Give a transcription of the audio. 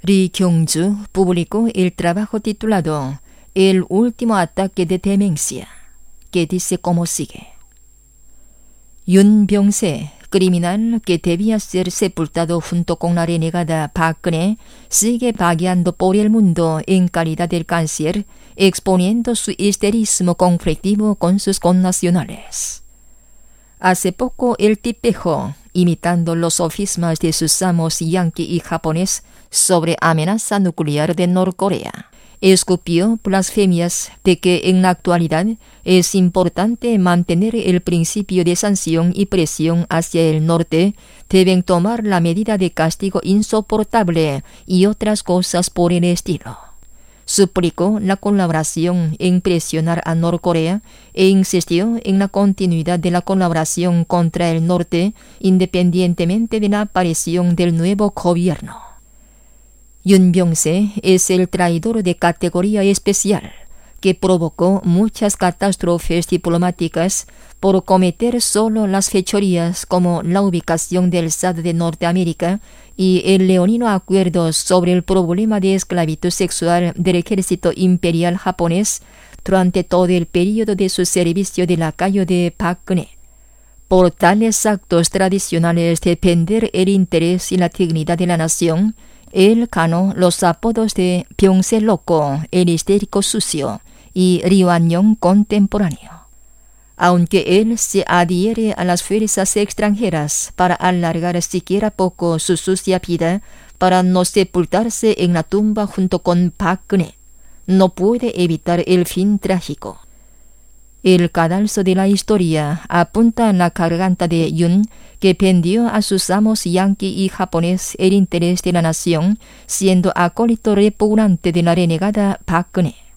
Ri Kyung-ju publicó el trabajo titulado El último ataque de demencia, que dice como sigue. Yoon Byung-se, criminal que debía ser sepultado junto con la renegada Park Geun-hye, sigue vagueando por el mundo en calidad de canciller, exponiendo su histerismo conflictivo con sus connacionales. Hace poco el tipejo, imitando los sofismas de sus amos yanqui y japonés sobre amenaza nuclear de Norcorea, escupió blasfemias de que en la actualidad es importante mantener el principio de sanción y presión hacia el norte, deben tomar la medida de castigo insoportable y otras cosas por el estilo. Suplicó la colaboración en presionar a Norcorea e insistió en la continuidad de la colaboración contra el norte independientemente de la aparición del nuevo gobierno. Yoon Byung-se es el traidor de categoría especial que provocó muchas catástrofes diplomáticas por cometer solo las fechorías como la ubicación del SAD de Norteamérica y el leonino acuerdo sobre el problema de esclavitud sexual del ejército imperial japonés durante todo el periodo de su servicio de lacayo de Park Geun-hye. Por tales actos tradicionales de defender el interés y la dignidad de la nación, él ganó los apodos de Byung-se loco, el histérico sucio, y Ri Wan-yong contemporáneo. Aunque él se adhiere a las fuerzas extranjeras para alargar siquiera poco su sucia vida, para no sepultarse en la tumba junto con Park Geun-hye, no puede evitar el fin trágico. El cadalso de la historia apunta en la garganta de Yoon, que vendió a sus amos yanqui y japonés el interés de la nación, siendo acólito repugnante de la renegada Park Geun-hye.